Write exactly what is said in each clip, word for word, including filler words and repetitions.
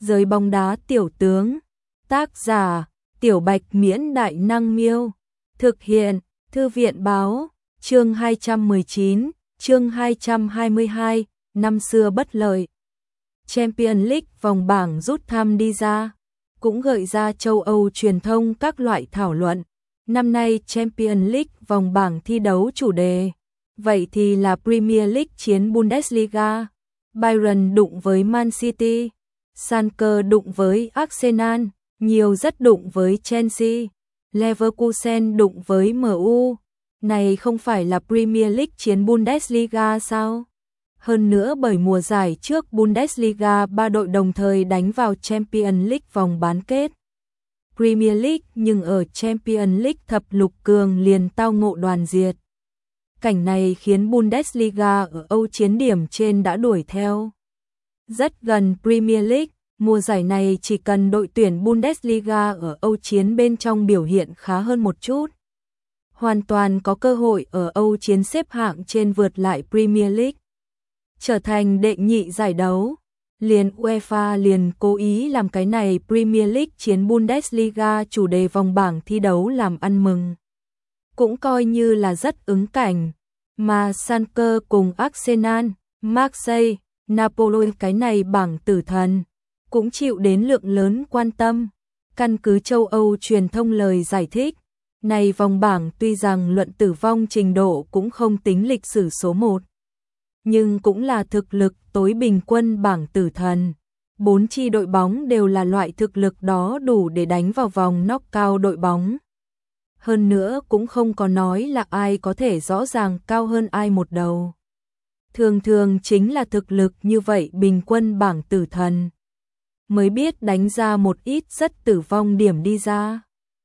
Giới bóng đá tiểu tướng. Tác giả: Tiểu Bạch Miễn Đại Năng Miêu. Thực hiện: Thư viện báo. Chương hai trăm mười chín, chương hai trăm hai mươi hai, năm xưa bất lợi. Champions League vòng bảng rút thăm đi ra, cũng gợi ra châu Âu truyền thông các loại thảo luận. Năm nay Champions League vòng bảng thi đấu chủ đề, vậy thì là Premier League chiến Bundesliga. Bayern đụng với Man City, Schalke đụng với Arsenal, nhiều rất đụng với Chelsea, Leverkusen đụng với em u. Này không phải là Premier League chiến Bundesliga sao? Hơn nữa bởi mùa giải trước Bundesliga ba đội đồng thời đánh vào Champions League vòng bán kết Premier League, nhưng ở Champions League thập lục cường liền tao ngộ đoàn diệt. Cảnh này khiến Bundesliga ở Âu chiến điểm trên đã đuổi theo rất gần Premier League. Mùa giải này chỉ cần đội tuyển Bundesliga ở Âu chiến bên trong biểu hiện khá hơn một chút, hoàn toàn có cơ hội ở Âu chiến xếp hạng trên vượt lại Premier League, trở thành đệ nhị giải đấu. Liền UEFA liền cố ý làm cái này Premier League chiến Bundesliga chủ đề vòng bảng thi đấu làm ăn mừng, cũng coi như là rất ứng cảnh. Mà Schalke cùng Arsenal, Marseille, Napoli cái này bảng tử thần cũng chịu đến lượng lớn quan tâm. Căn cứ châu Âu truyền thông lời giải thích, này vòng bảng tuy rằng luận tử vong trình độ cũng không tính lịch sử số một, nhưng cũng là thực lực tối bình quân bảng tử thần. Bốn chi đội bóng đều là loại thực lực đó đủ để đánh vào vòng knock-out đội bóng. Hơn nữa cũng không có nói là ai có thể rõ ràng cao hơn ai một đầu. Thường thường chính là thực lực như vậy bình quân bảng tử thần mới biết đánh ra một ít rất tử vong điểm đi ra.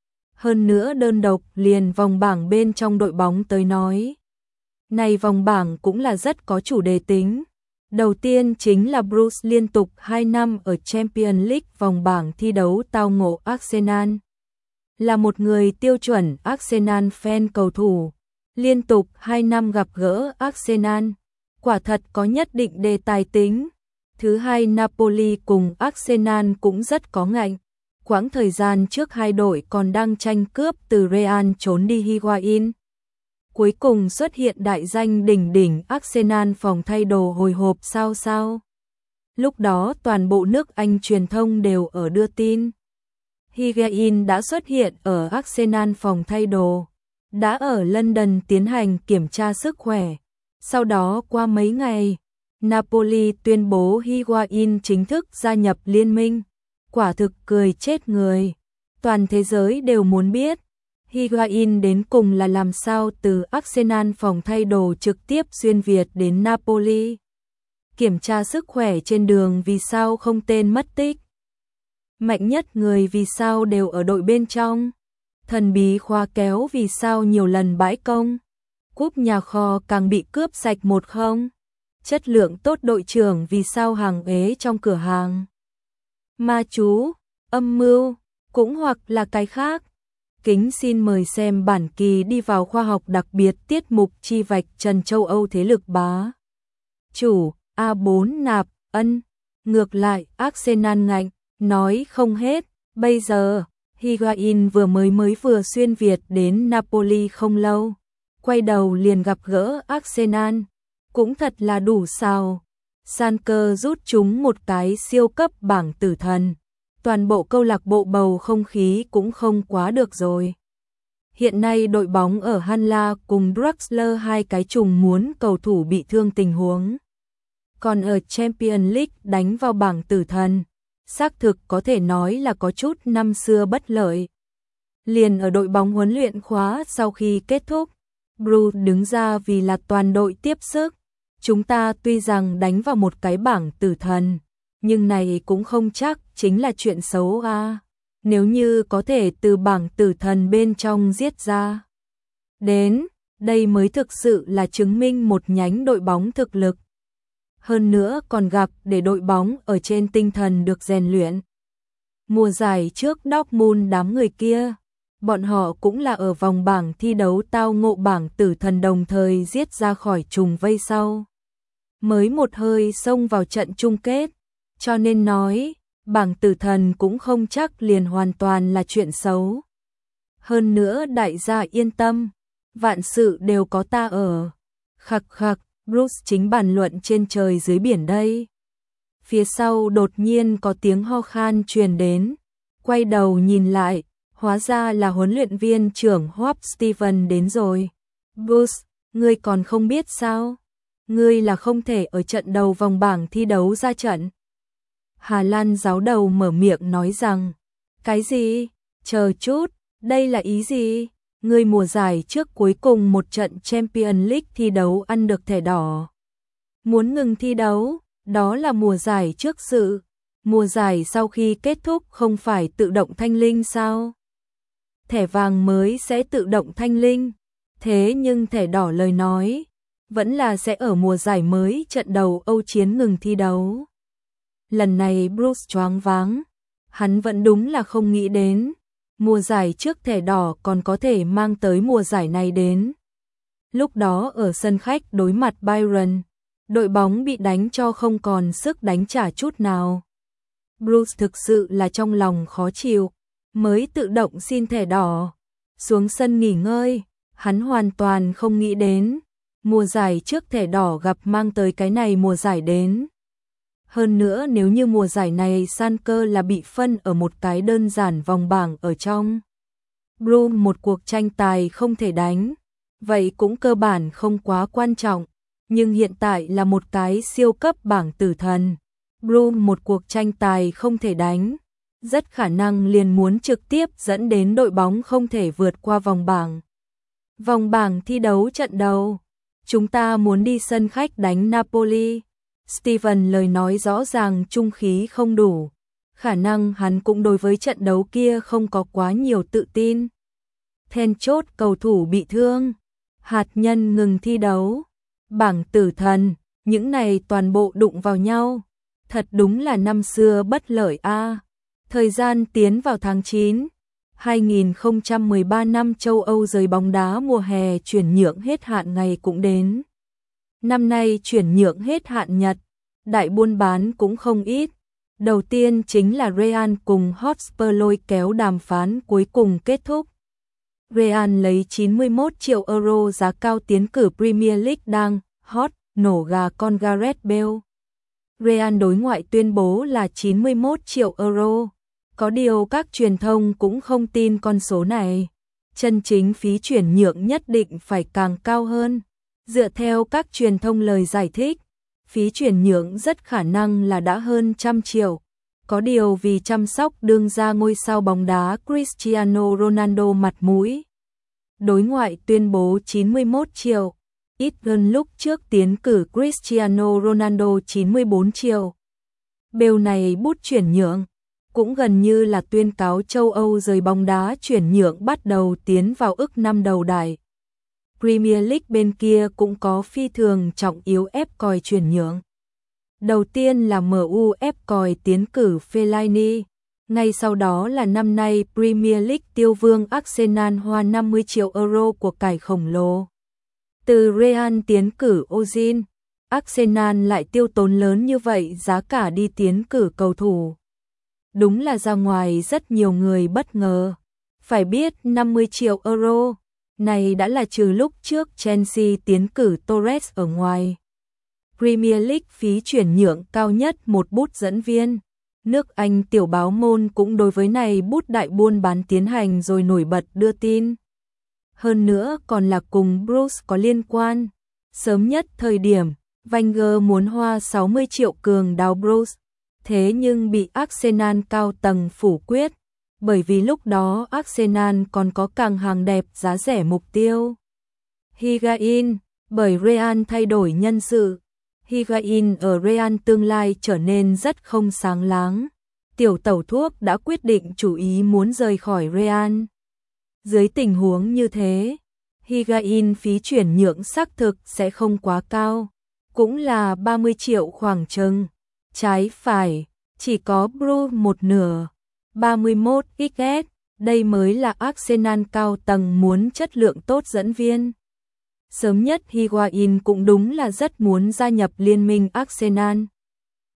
Hơn nữa đơn độc liền vòng bảng bên trong đội bóng tới nói, này vòng bảng cũng là rất có chủ đề tính. Đầu tiên chính là Bruce liên tục hai năm ở Champions League vòng bảng thi đấu tao ngộ Arsenal. Là một người tiêu chuẩn Arsenal fan cầu thủ, liên tục hai năm gặp gỡ Arsenal, quả thật có nhất định đề tài tính. Thứ hai, Napoli cùng Arsenal cũng rất có ngạnh. Quãng thời gian trước hai đội còn đang tranh cướp từ Real trốn đi Higuain. Cuối cùng xuất hiện đại danh đỉnh đỉnh Arsenal phòng thay đồ hồi hộp sao sao. Lúc đó toàn bộ nước Anh truyền thông đều ở đưa tin. Higuain đã xuất hiện ở Arsenal phòng thay đồ, đã ở London tiến hành kiểm tra sức khỏe. Sau đó qua mấy ngày, Napoli tuyên bố Higuain chính thức gia nhập liên minh. Quả thực cười chết người. Toàn thế giới đều muốn biết Higuain đến cùng là làm sao từ Arsenal phòng thay đồ trực tiếp xuyên Việt đến Napoli. Kiểm tra sức khỏe trên đường vì sao không tên mất tích. Mạnh nhất người vì sao đều ở đội bên trong. Thần bí khóa kéo vì sao nhiều lần bãi công. Cúp nhà kho càng bị cướp sạch một không. Chất lượng tốt đội trưởng vì sao hàng ế trong cửa hàng. Ma chú, âm mưu, cũng hoặc là cái khác. Kính xin mời xem bản kỳ đi vào khoa học đặc biệt tiết mục chi vạch trần châu Âu thế lực bá chủ. A bốn nạp ân. Ngược lại Arsenal ngạnh, nói không hết. Bây giờ Higuain vừa mới mới vừa xuyên Việt đến Napoli không lâu, quay đầu liền gặp gỡ Arsenal, cũng thật là đủ sao. Schalke rút chúng một cái siêu cấp bảng tử thần, toàn bộ câu lạc bộ bầu không khí cũng không quá được rồi. Hiện nay đội bóng ở Hanla cùng Draxler hai cái trùng muốn cầu thủ bị thương tình huống. Còn ở Champions League đánh vào bảng tử thần, xác thực có thể nói là có chút năm xưa bất lợi. Liền ở đội bóng huấn luyện khóa sau khi kết thúc, Bruce đứng ra vì là toàn đội tiếp sức. Chúng ta tuy rằng đánh vào một cái bảng tử thần, nhưng này cũng không chắc chính là chuyện xấu à. Nếu như có thể từ bảng tử thần bên trong giết ra đến, đây mới thực sự là chứng minh một nhánh đội bóng thực lực. Hơn nữa còn gặp để đội bóng ở trên tinh thần được rèn luyện. Mùa giải trước Dortmund đám người kia, bọn họ cũng là ở vòng bảng thi đấu tao ngộ bảng tử thần đồng thời giết ra khỏi trùng vây sau, mới một hơi xông vào trận chung kết. Cho nên nói, bảng tử thần cũng không chắc liền hoàn toàn là chuyện xấu. Hơn nữa đại gia yên tâm, vạn sự đều có ta ở. Khặc khặc, Bruce chính bàn luận trên trời dưới biển đây. Phía sau đột nhiên có tiếng ho khan truyền đến, quay đầu nhìn lại, hóa ra là huấn luyện viên trưởng Hope Steven đến rồi. Bruce, ngươi còn không biết sao? Ngươi là không thể ở trận đầu vòng bảng thi đấu ra trận. Hà Lan giáo đầu mở miệng nói rằng, cái gì? Chờ chút, đây là ý gì? Ngươi mùa giải trước cuối cùng một trận Champions League thi đấu ăn được thẻ đỏ. Muốn ngừng thi đấu, đó là mùa giải trước sự. Mùa giải sau khi kết thúc không phải tự động thanh linh sao? Thẻ vàng mới sẽ tự động thanh linh. Thế nhưng thẻ đỏ lời nói, vẫn là sẽ ở mùa giải mới trận đầu Âu chiến ngừng thi đấu. Lần này Bruce choáng váng, hắn vẫn đúng là không nghĩ đến, mùa giải trước thẻ đỏ còn có thể mang tới mùa giải này đến. Lúc đó ở sân khách đối mặt Bayern, đội bóng bị đánh cho không còn sức đánh trả chút nào. Bruce thực sự là trong lòng khó chịu, mới tự động xin thẻ đỏ. Xuống sân nghỉ ngơi, hắn hoàn toàn không nghĩ đến, mùa giải trước thẻ đỏ gặp mang tới cái này mùa giải đến. Hơn nữa nếu như mùa giải này Schalke là bị phân ở một cái đơn giản vòng bảng ở trong Brum một cuộc tranh tài không thể đánh, vậy cũng cơ bản không quá quan trọng, nhưng hiện tại là một cái siêu cấp bảng tử thần. Brum một cuộc tranh tài không thể đánh, rất khả năng liền muốn trực tiếp dẫn đến đội bóng không thể vượt qua vòng bảng. Vòng bảng thi đấu trận đầu, chúng ta muốn đi sân khách đánh Napoli. Steven lời nói rõ ràng trung khí không đủ, khả năng hắn cũng đối với trận đấu kia không có quá nhiều tự tin. Then chốt cầu thủ bị thương, hạt nhân ngừng thi đấu, bảng tử thần, những này toàn bộ đụng vào nhau. Thật đúng là năm xưa bất lợi a. À. Thời gian tiến vào tháng chín, hai nghìn không trăm mười ba năm châu Âu giới bóng đá mùa hè chuyển nhượng hết hạn ngày cũng đến. Năm nay chuyển nhượng hết hạn Nhật, đại buôn bán cũng không ít. Đầu tiên chính là Real cùng Hotspur lôi kéo đàm phán cuối cùng kết thúc. Real lấy chín mươi mốt triệu euro giá cao tiến cử Premier League đang hot, nổ gà con Gareth Bale. Real đối ngoại tuyên bố là chín mươi mốt triệu euro. Có điều các truyền thông cũng không tin con số này. Chân chính phí chuyển nhượng nhất định phải càng cao hơn. Dựa theo các truyền thông lời giải thích, phí chuyển nhượng rất khả năng là đã hơn trăm triệu. Có điều vì chăm sóc đương gia ngôi sao bóng đá Cristiano Ronaldo mặt mũi, đối ngoại tuyên bố chín mươi mốt triệu, ít hơn lúc trước tiến cử Cristiano Ronaldo chín mươi bốn triệu. Bale này bút chuyển nhượng, cũng gần như là tuyên cáo châu Âu giới bóng đá chuyển nhượng bắt đầu tiến vào ức năm đầu đài. Premier League bên kia cũng có phi thường trọng yếu ép còi chuyển nhượng. Đầu tiên là em u ép còi tiến cử Fellaini, ngay sau đó là năm nay Premier League tiêu vương Arsenal hoa năm mươi triệu euro của cải khổng lồ. Từ Real tiến cử Ozil, Arsenal lại tiêu tốn lớn như vậy giá cả đi tiến cử cầu thủ. Đúng là ra ngoài rất nhiều người bất ngờ. Phải biết năm mươi triệu euro này đã là trừ lúc trước Chelsea tiến cử Torres ở ngoài. Premier League phí chuyển nhượng cao nhất một bút dẫn viên. Nước Anh tiểu báo môn cũng đối với này bút đại buôn bán tiến hành rồi nổi bật đưa tin. Hơn nữa còn là cùng Bruce có liên quan. Sớm nhất thời điểm, Wenger muốn hoa sáu mươi triệu cường đào Bruce. Thế nhưng bị Arsenal cao tầng phủ quyết. Bởi vì lúc đó Arsenal còn có càng hàng đẹp giá rẻ mục tiêu. Higuain, bởi Real thay đổi nhân sự. Higuain ở Real tương lai trở nên rất không sáng láng. Tiểu tẩu thuốc đã quyết định chủ ý muốn rời khỏi Real. Dưới tình huống như thế, Higuain phí chuyển nhượng xác thực sẽ không quá cao. Cũng là ba mươi triệu khoảng chừng. Trái phải, chỉ có Bruce một nửa. ba mươi mốt xăng ét, đây mới là Arsenal cao tầng muốn chất lượng tốt dẫn viên. Sớm nhất Higuain cũng đúng là rất muốn gia nhập liên minh Arsenal.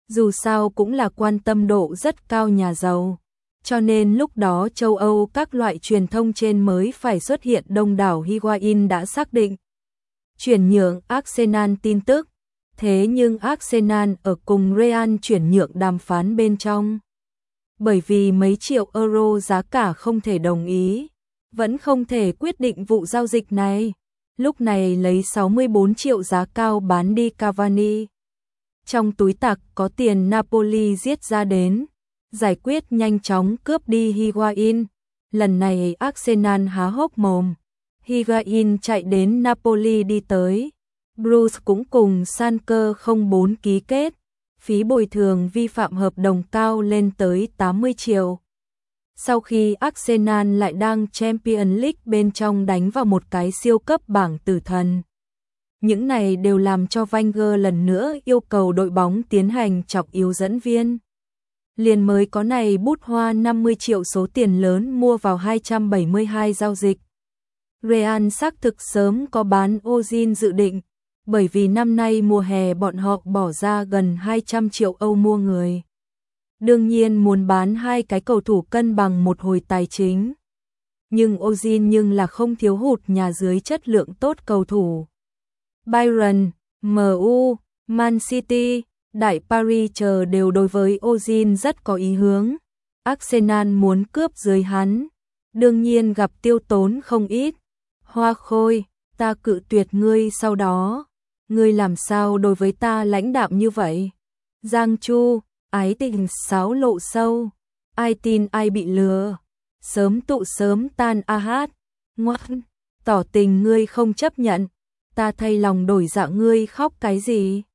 Dù sao cũng là quan tâm độ rất cao nhà giàu. Cho nên lúc đó châu Âu các loại truyền thông trên mới phải xuất hiện đông đảo. Higuain đã xác định chuyển nhượng Arsenal tin tức. Thế nhưng Arsenal ở cùng Real chuyển nhượng đàm phán bên trong. Bởi vì mấy triệu euro giá cả không thể đồng ý, vẫn không thể quyết định vụ giao dịch này. Lúc này lấy sáu mươi bốn triệu giá cao bán đi Cavani. Trong túi tặc có tiền Napoli giết ra đến, giải quyết nhanh chóng cướp đi Higuain. Lần này Arsenal há hốc mồm. Higuain chạy đến Napoli đi tới. Bruce cũng cùng Schalke không bốn ký kết. Phí bồi thường vi phạm hợp đồng cao lên tới tám mươi triệu. Sau khi Arsenal lại đang Champions League bên trong đánh vào một cái siêu cấp bảng tử thần. Những này đều làm cho Wenger lần nữa yêu cầu đội bóng tiến hành chọc yếu dẫn viên. Liền mới có này bút hoa năm mươi triệu số tiền lớn mua vào hai trăm bảy mươi hai giao dịch. Real xác thực sớm có bán Ozil dự định, bởi vì năm nay mùa hè bọn họ bỏ ra gần hai trăm triệu Âu mua người. Đương nhiên muốn bán hai cái cầu thủ cân bằng một hồi tài chính. Nhưng Ozil nhưng là không thiếu hụt nhà dưới chất lượng tốt cầu thủ. Bayern, em u, Man City, Đại Paris chờ đều đối với Ozil rất có ý hướng. Arsenal muốn cướp dưới hắn, đương nhiên gặp tiêu tốn không ít. Hoa Khôi, ta cự tuyệt ngươi sau đó. Ngươi làm sao đối với ta lãnh đạm như vậy? Giang Chu, ái tình sáo lộ sâu. Ai tin ai bị lừa. Sớm tụ sớm tan a hát. Ngoan, tỏ tình ngươi không chấp nhận. Ta thay lòng đổi dạ ngươi khóc cái gì?